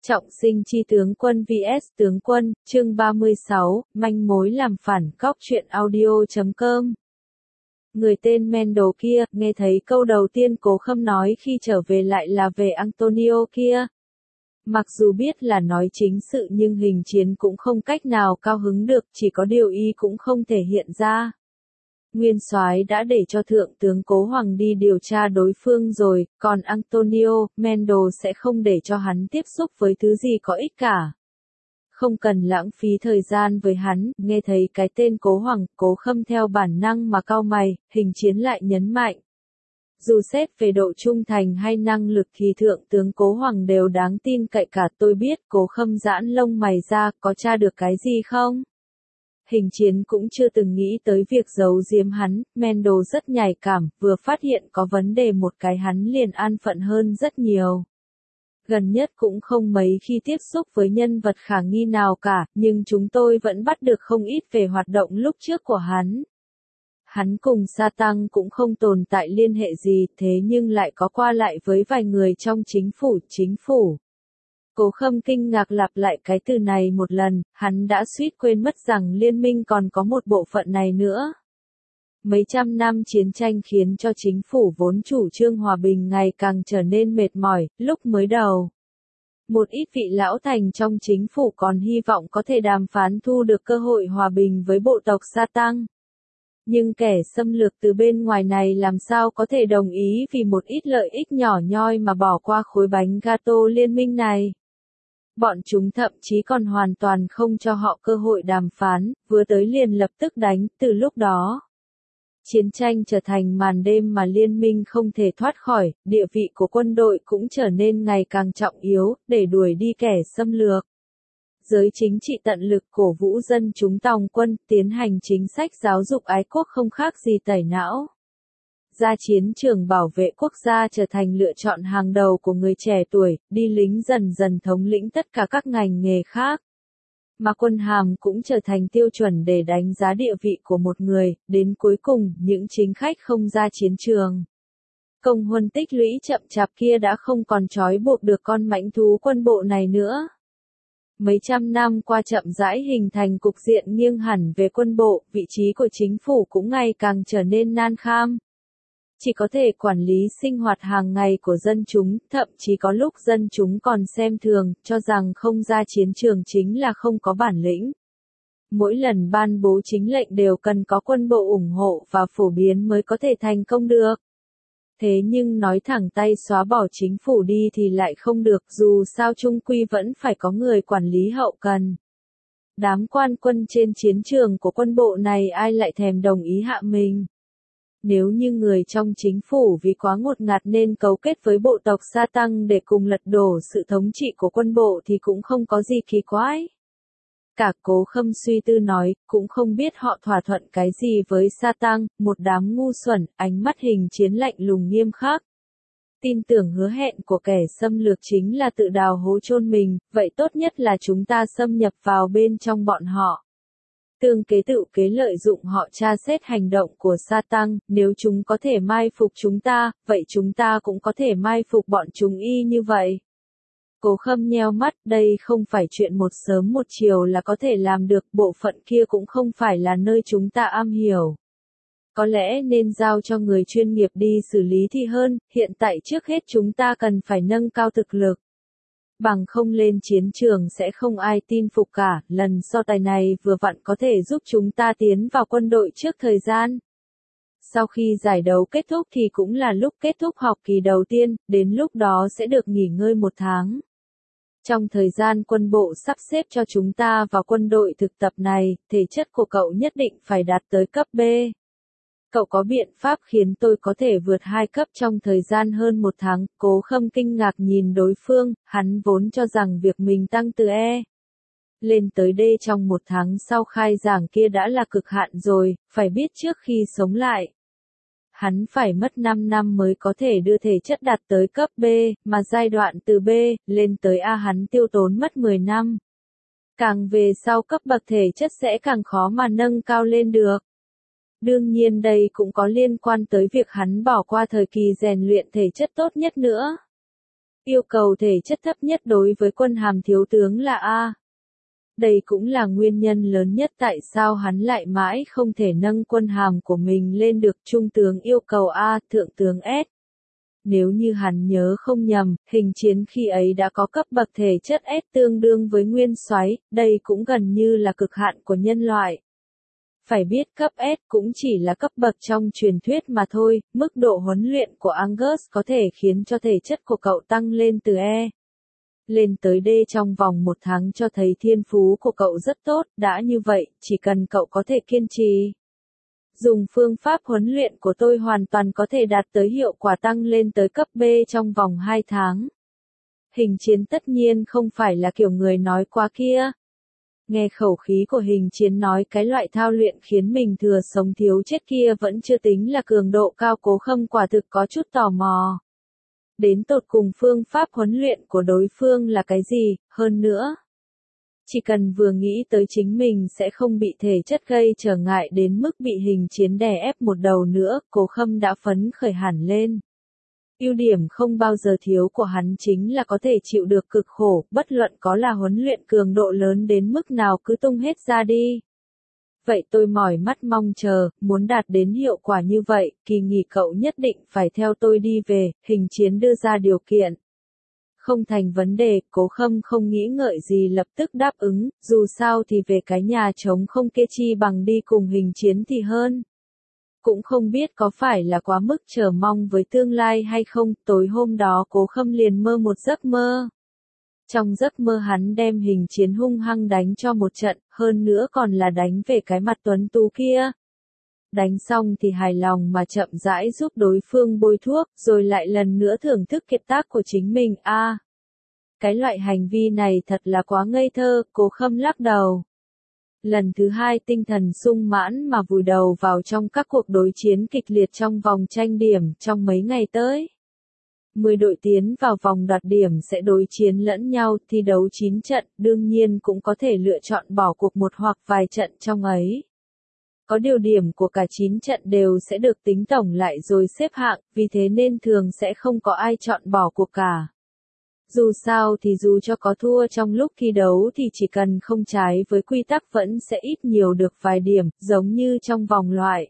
Trọng sinh chi tướng quân vs tướng quân, chương 36, manh mối làm phản. Góc truyện audio.com. Người tên Mendel kia, nghe thấy câu đầu tiên Cố Khâm nói khi trở về lại là về Antonio kia. Mặc dù biết là nói chính sự nhưng Hình Chiến cũng không cách nào cao hứng được, chỉ có điều y cũng không thể hiện ra. Nguyên soái đã để cho thượng tướng Cố Hoàng đi điều tra đối phương rồi, còn Antonio, Mendel sẽ không để cho hắn tiếp xúc với thứ gì có ích cả. Không cần lãng phí thời gian với hắn, nghe thấy cái tên Cố Hoàng, Cố Khâm theo bản năng mà cau mày, Hình Chiến lại nhấn mạnh. Dù xét về độ trung thành hay năng lực thì thượng tướng Cố Hoàng đều đáng tin cậy cả. Tôi biết. Cố Khâm giãn lông mày ra, có tra được cái gì không? Hình Chiến cũng chưa từng nghĩ tới việc giấu giếm hắn, Mendel rất nhạy cảm, vừa phát hiện có vấn đề một cái hắn liền an phận hơn rất nhiều. Gần nhất cũng không mấy khi tiếp xúc với nhân vật khả nghi nào cả, nhưng chúng tôi vẫn bắt được không ít về hoạt động lúc trước của hắn. Hắn cùng Sa Tăng cũng không tồn tại liên hệ gì, thế nhưng lại có qua lại với vài người trong chính phủ. Cố Khâm kinh ngạc lặp lại cái từ này một lần, hắn đã suýt quên mất rằng liên minh còn có một bộ phận này nữa. Mấy trăm năm chiến tranh khiến cho chính phủ vốn chủ trương hòa bình ngày càng trở nên mệt mỏi. Lúc mới đầu, một ít vị lão thành trong chính phủ còn hy vọng có thể đàm phán thu được cơ hội hòa bình với bộ tộc Sa Tăng. Nhưng kẻ xâm lược từ bên ngoài này làm sao có thể đồng ý vì một ít lợi ích nhỏ nhoi mà bỏ qua khối bánh gato liên minh này. Bọn chúng thậm chí còn hoàn toàn không cho họ cơ hội đàm phán, vừa tới liền lập tức đánh. Từ lúc đó, chiến tranh trở thành màn đêm mà liên minh không thể thoát khỏi, địa vị của quân đội cũng trở nên ngày càng trọng yếu, để đuổi đi kẻ xâm lược. Giới chính trị tận lực cổ vũ dân chúng tòng quân, tiến hành chính sách giáo dục ái quốc không khác gì tẩy não. Ra chiến trường bảo vệ quốc gia trở thành lựa chọn hàng đầu của người trẻ tuổi, đi lính dần dần thống lĩnh tất cả các ngành nghề khác. Mà quân hàm cũng trở thành tiêu chuẩn để đánh giá địa vị của một người, đến cuối cùng, những chính khách không ra chiến trường. Công huân tích lũy chậm chạp kia đã không còn trói buộc được con mãnh thú quân bộ này nữa. Mấy trăm năm qua chậm rãi hình thành cục diện nghiêng hẳn về quân bộ, vị trí của chính phủ cũng ngày càng trở nên nan kham. Chỉ có thể quản lý sinh hoạt hàng ngày của dân chúng, thậm chí có lúc dân chúng còn xem thường, cho rằng không ra chiến trường chính là không có bản lĩnh. Mỗi lần ban bố chính lệnh đều cần có quân bộ ủng hộ và phổ biến mới có thể thành công được. Thế nhưng nói thẳng tay xóa bỏ chính phủ đi thì lại không được, dù sao chung quy vẫn phải có người quản lý hậu cần. Đám quan quân trên chiến trường của quân bộ này ai lại thèm đồng ý hạ mình. Nếu như người trong chính phủ vì quá ngột ngạt nên cấu kết với bộ tộc Sa Tăng để cùng lật đổ sự thống trị của quân bộ thì cũng không có gì kỳ quái. Cả Cố Khâm suy tư nói, cũng không biết họ thỏa thuận cái gì với Sa Tăng, một đám ngu xuẩn, ánh mắt Hình Chiến lạnh lùng nghiêm khắc. Tin tưởng hứa hẹn của kẻ xâm lược chính là tự đào hố chôn mình, vậy tốt nhất là chúng ta xâm nhập vào bên trong bọn họ. Tương kế tự kế lợi dụng họ tra xét hành động của Sa Tăng, nếu chúng có thể mai phục chúng ta, vậy chúng ta cũng có thể mai phục bọn chúng y như vậy. Cố Khâm nheo mắt, đây không phải chuyện một sớm một chiều là có thể làm được, bộ phận kia cũng không phải là nơi chúng ta am hiểu. Có lẽ nên giao cho người chuyên nghiệp đi xử lý thì hơn, hiện tại trước hết chúng ta cần phải nâng cao thực lực. Bằng không lên chiến trường sẽ không ai tin phục cả, lần so tài này vừa vặn có thể giúp chúng ta tiến vào quân đội trước thời gian. Sau khi giải đấu kết thúc thì cũng là lúc kết thúc học kỳ đầu tiên, đến lúc đó sẽ được nghỉ ngơi một tháng. Trong thời gian quân bộ sắp xếp cho chúng ta vào quân đội thực tập này, thể chất của cậu nhất định phải đạt tới cấp B. Cậu có biện pháp khiến tôi có thể vượt 2 cấp trong thời gian hơn một tháng. Cố Khâm kinh ngạc nhìn đối phương, hắn vốn cho rằng việc mình tăng từ E lên tới D trong một tháng sau khai giảng kia đã là cực hạn rồi, phải biết trước khi sống lại. Hắn phải mất 5 năm mới có thể đưa thể chất đạt tới cấp B, mà giai đoạn từ B lên tới A hắn tiêu tốn mất 10 năm. Càng về sau cấp bậc thể chất sẽ càng khó mà nâng cao lên được. Đương nhiên đây cũng có liên quan tới việc hắn bỏ qua thời kỳ rèn luyện thể chất tốt nhất nữa. Yêu cầu thể chất thấp nhất đối với quân hàm thiếu tướng là A. Đây cũng là nguyên nhân lớn nhất tại sao hắn lại mãi không thể nâng quân hàm của mình lên được trung tướng yêu cầu A, thượng tướng S. Nếu như hắn nhớ không nhầm, hình chiến khi ấy đã có cấp bậc thể chất S tương đương với nguyên soái, đây cũng gần như là cực hạn của nhân loại. Phải biết cấp S cũng chỉ là cấp bậc trong truyền thuyết mà thôi, mức độ huấn luyện của Angus có thể khiến cho thể chất của cậu tăng lên từ E lên tới D trong vòng 1 tháng cho thấy thiên phú của cậu rất tốt, đã như vậy, chỉ cần cậu có thể kiên trì. Dùng phương pháp huấn luyện của tôi hoàn toàn có thể đạt tới hiệu quả tăng lên tới cấp B trong vòng 2 tháng. Hình chiến tất nhiên không phải là kiểu người nói quá kia. Nghe khẩu khí của hình chiến nói cái loại thao luyện khiến mình thừa sống thiếu chết kia vẫn chưa tính là cường độ cao, Cố Khâm quả thực có chút tò mò. Đến tột cùng phương pháp huấn luyện của đối phương là cái gì, hơn nữa. Chỉ cần vừa nghĩ tới chính mình sẽ không bị thể chất gây trở ngại đến mức bị hình chiến đè ép một đầu nữa, Cố Khâm đã phấn khởi hẳn lên. Ưu điểm không bao giờ thiếu của hắn chính là có thể chịu được cực khổ, bất luận có là huấn luyện cường độ lớn đến mức nào cứ tung hết ra đi. Vậy tôi mỏi mắt mong chờ, muốn đạt đến hiệu quả như vậy, kỳ nghỉ cậu nhất định phải theo tôi đi về, hình chiến đưa ra điều kiện. Không thành vấn đề, Cố Khâm không nghĩ ngợi gì lập tức đáp ứng, dù sao thì về cái nhà trống không kia chi bằng đi cùng hình chiến thì hơn. Cũng không biết có phải là quá mức chờ mong với tương lai hay không, tối hôm đó Cố Khâm liền mơ một giấc mơ. Trong giấc mơ hắn đem hình chiến hung hăng đánh cho một trận, hơn nữa còn là đánh về cái mặt tuấn tú kia. Đánh xong thì hài lòng mà chậm rãi giúp đối phương bôi thuốc, rồi lại lần nữa thưởng thức kiệt tác của chính mình. Cái loại hành vi này thật là quá ngây thơ, Cố Khâm lắc đầu. Lần thứ 2 tinh thần sung mãn mà vùi đầu vào trong các cuộc đối chiến kịch liệt trong vòng tranh điểm trong mấy ngày tới. 10 đội tiến vào vòng đoạt điểm sẽ đối chiến lẫn nhau, thi đấu 9 trận, đương nhiên cũng có thể lựa chọn bỏ cuộc một hoặc vài trận trong ấy. Có điều điểm của cả 9 trận đều sẽ được tính tổng lại rồi xếp hạng, vì thế nên thường sẽ không có ai chọn bỏ cuộc cả. Dù sao thì dù cho có thua trong lúc thi đấu thì chỉ cần không trái với quy tắc vẫn sẽ ít nhiều được vài điểm, giống như trong vòng loại.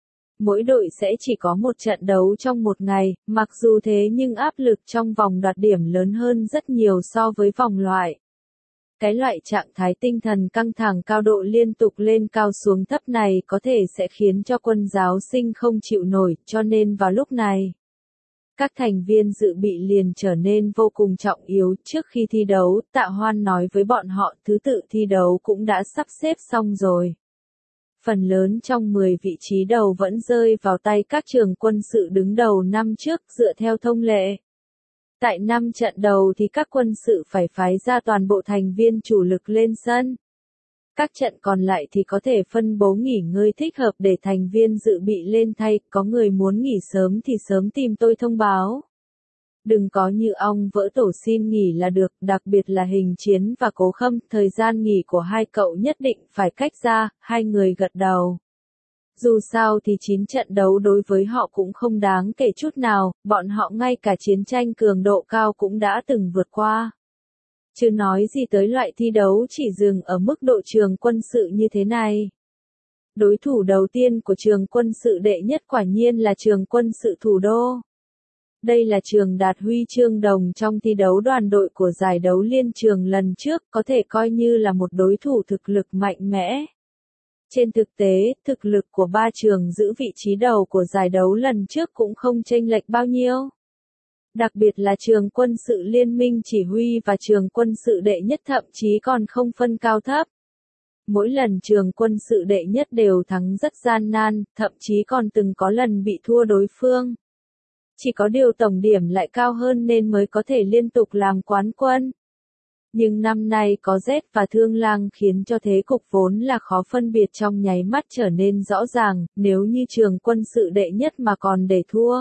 Mỗi đội sẽ chỉ có một trận đấu trong một ngày, mặc dù thế nhưng áp lực trong vòng đoạt điểm lớn hơn rất nhiều so với vòng loại. Cái loại trạng thái tinh thần căng thẳng cao độ liên tục lên cao xuống thấp này có thể sẽ khiến cho quân giáo sinh không chịu nổi, cho nên vào lúc này, các thành viên dự bị liền trở nên vô cùng trọng yếu. Trước khi thi đấu, Tạ Hoan nói với bọn họ thứ tự thi đấu cũng đã sắp xếp xong rồi. Phần lớn trong 10 vị trí đầu vẫn rơi vào tay các trường quân sự đứng đầu năm trước dựa theo thông lệ. Tại 5 trận đầu thì các quân sự phải phái ra toàn bộ thành viên chủ lực lên sân. Các trận còn lại thì có thể phân bố nghỉ ngơi thích hợp để thành viên dự bị lên thay, có người muốn nghỉ sớm thì sớm tìm tôi thông báo. Đừng có như ong vỡ tổ xin nghỉ là được, đặc biệt là hình chiến và Cố Khâm, thời gian nghỉ của hai cậu nhất định phải cách ra, hai người gật đầu. Dù sao thì 9 trận đấu đối với họ cũng không đáng kể chút nào, bọn họ ngay cả chiến tranh cường độ cao cũng đã từng vượt qua. Chứ nói gì tới loại thi đấu chỉ dừng ở mức độ trường quân sự như thế này. Đối thủ đầu tiên của trường quân sự đệ nhất quả nhiên là trường quân sự thủ đô. Đây là trường đạt huy chương đồng trong thi đấu đoàn đội của giải đấu liên trường lần trước, có thể coi như là một đối thủ thực lực mạnh mẽ. Trên thực tế, thực lực của ba trường giữ vị trí đầu của giải đấu lần trước cũng không chênh lệch bao nhiêu. Đặc biệt là trường quân sự liên minh chỉ huy và trường quân sự đệ nhất thậm chí còn không phân cao thấp. Mỗi lần trường quân sự đệ nhất đều thắng rất gian nan, thậm chí còn từng có lần bị thua đối phương. Chỉ có điều tổng điểm lại cao hơn nên mới có thể liên tục làm quán quân. Nhưng năm nay có Z và Thương Lang khiến cho thế cục vốn là khó phân biệt trong nháy mắt trở nên rõ ràng, nếu như trường quân sự đệ nhất mà còn để thua.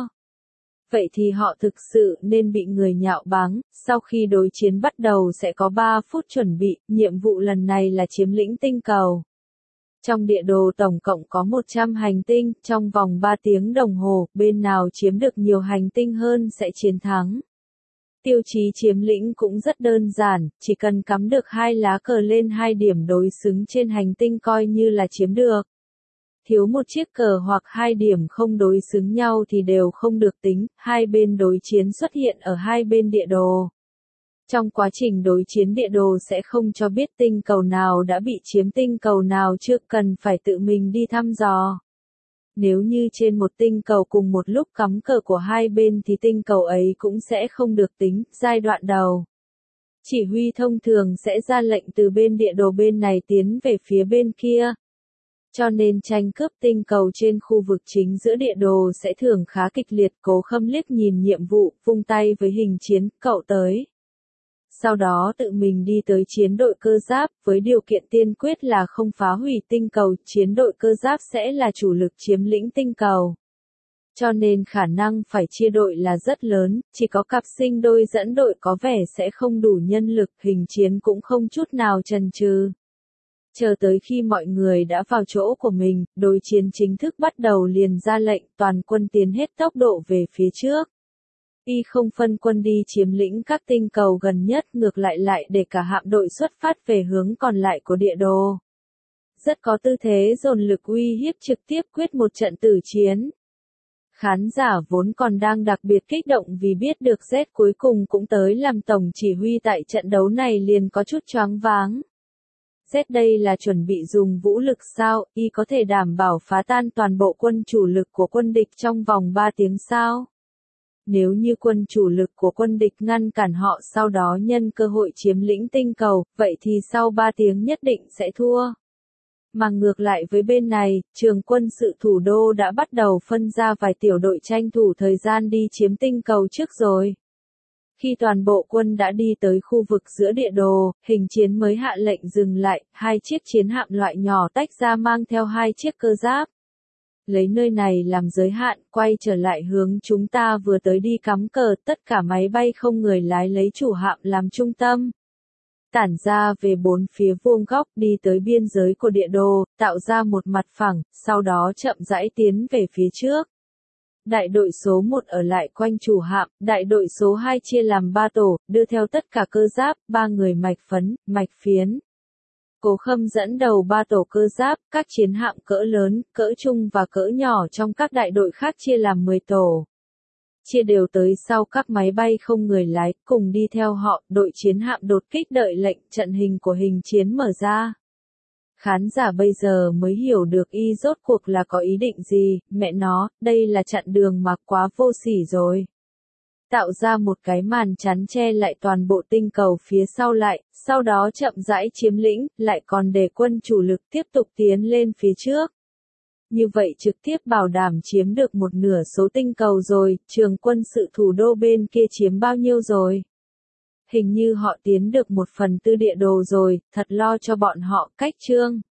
Vậy thì họ thực sự nên bị người nhạo báng, sau khi đối chiến bắt đầu sẽ có 3 phút chuẩn bị, nhiệm vụ lần này là chiếm lĩnh tinh cầu. Trong địa đồ tổng cộng có 100 hành tinh, trong vòng 3 tiếng đồng hồ, bên nào chiếm được nhiều hành tinh hơn sẽ chiến thắng. Tiêu chí chiếm lĩnh cũng rất đơn giản, chỉ cần cắm được 2 lá cờ lên 2 điểm đối xứng trên hành tinh coi như là chiếm được. Thiếu một chiếc cờ hoặc 2 điểm không đối xứng nhau thì đều không được tính, hai bên đối chiến xuất hiện ở hai bên địa đồ. Trong quá trình đối chiến địa đồ sẽ không cho biết tinh cầu nào đã bị chiếm tinh cầu nào chưa, cần phải tự mình đi thăm dò. Nếu như trên một tinh cầu cùng một lúc cắm cờ của hai bên thì tinh cầu ấy cũng sẽ không được tính. Giai đoạn đầu, chỉ huy thông thường sẽ ra lệnh từ bên địa đồ bên này tiến về phía bên kia. Cho nên tranh cướp tinh cầu trên khu vực chính giữa địa đồ sẽ thường khá kịch liệt. Cố Khâm liếc nhìn nhiệm vụ, vung tay với hình chiến, cậu tới. Sau đó tự mình đi tới chiến đội cơ giáp, với điều kiện tiên quyết là không phá hủy tinh cầu, chiến đội cơ giáp sẽ là chủ lực chiếm lĩnh tinh cầu. Cho nên khả năng phải chia đội là rất lớn, chỉ có cặp sinh đôi dẫn đội có vẻ sẽ không đủ nhân lực, hình chiến cũng không chút nào chần chừ. Chờ tới khi mọi người đã vào chỗ của mình, đối chiến chính thức bắt đầu liền ra lệnh toàn quân tiến hết tốc độ về phía trước. Y không phân quân đi chiếm lĩnh các tinh cầu gần nhất, ngược lại để cả hạm đội xuất phát về hướng còn lại của địa đồ. Rất có tư thế dồn lực uy hiếp trực tiếp quyết một trận tử chiến. Khán giả vốn còn đang đặc biệt kích động vì biết được Z cuối cùng cũng tới làm tổng chỉ huy tại trận đấu này liền có chút choáng váng. Z đây là chuẩn bị dùng vũ lực sao, y có thể đảm bảo phá tan toàn bộ quân chủ lực của quân địch trong vòng 3 tiếng sao? Nếu như quân chủ lực của quân địch ngăn cản họ sau đó nhân cơ hội chiếm lĩnh tinh cầu, vậy thì sau 3 tiếng nhất định sẽ thua. Mà ngược lại với bên này, trường quân sự thủ đô đã bắt đầu phân ra vài tiểu đội tranh thủ thời gian đi chiếm tinh cầu trước rồi. Khi toàn bộ quân đã đi tới khu vực giữa địa đồ, hình chiến mới hạ lệnh dừng lại, 2 chiếc chiến hạm loại nhỏ tách ra mang theo 2 chiếc cơ giáp. Lấy nơi này làm giới hạn, quay trở lại hướng chúng ta vừa tới đi cắm cờ, tất cả máy bay không người lái lấy chủ hạm làm trung tâm. Tản ra về 4 phía vuông góc đi tới biên giới của địa đồ, tạo ra một mặt phẳng, sau đó chậm rãi tiến về phía trước. Đại đội số 1 ở lại quanh chủ hạm, đại đội số 2 chia làm 3 tổ, đưa theo tất cả cơ giáp, 3 người mạch phấn, mạch phiến. Cố Khâm dẫn đầu 3 tổ cơ giáp, các chiến hạm cỡ lớn, cỡ trung và cỡ nhỏ trong các đại đội khác chia làm 10 tổ. Chia đều tới sau các máy bay không người lái, cùng đi theo họ, đội chiến hạm đột kích đợi lệnh, trận hình của hình chiến mở ra. Khán giả bây giờ mới hiểu được y rốt cuộc là có ý định gì, mẹ nó, đây là chặn đường mà quá vô sỉ rồi. Tạo ra một cái màn chắn che lại toàn bộ tinh cầu phía sau lại, sau đó chậm rãi chiếm lĩnh, lại còn để quân chủ lực tiếp tục tiến lên phía trước. Như vậy trực tiếp bảo đảm chiếm được một nửa số tinh cầu rồi, trường quân sự thủ đô bên kia chiếm bao nhiêu rồi? Hình như họ tiến được 1/4 địa đồ rồi, thật lo cho bọn họ, cách chương.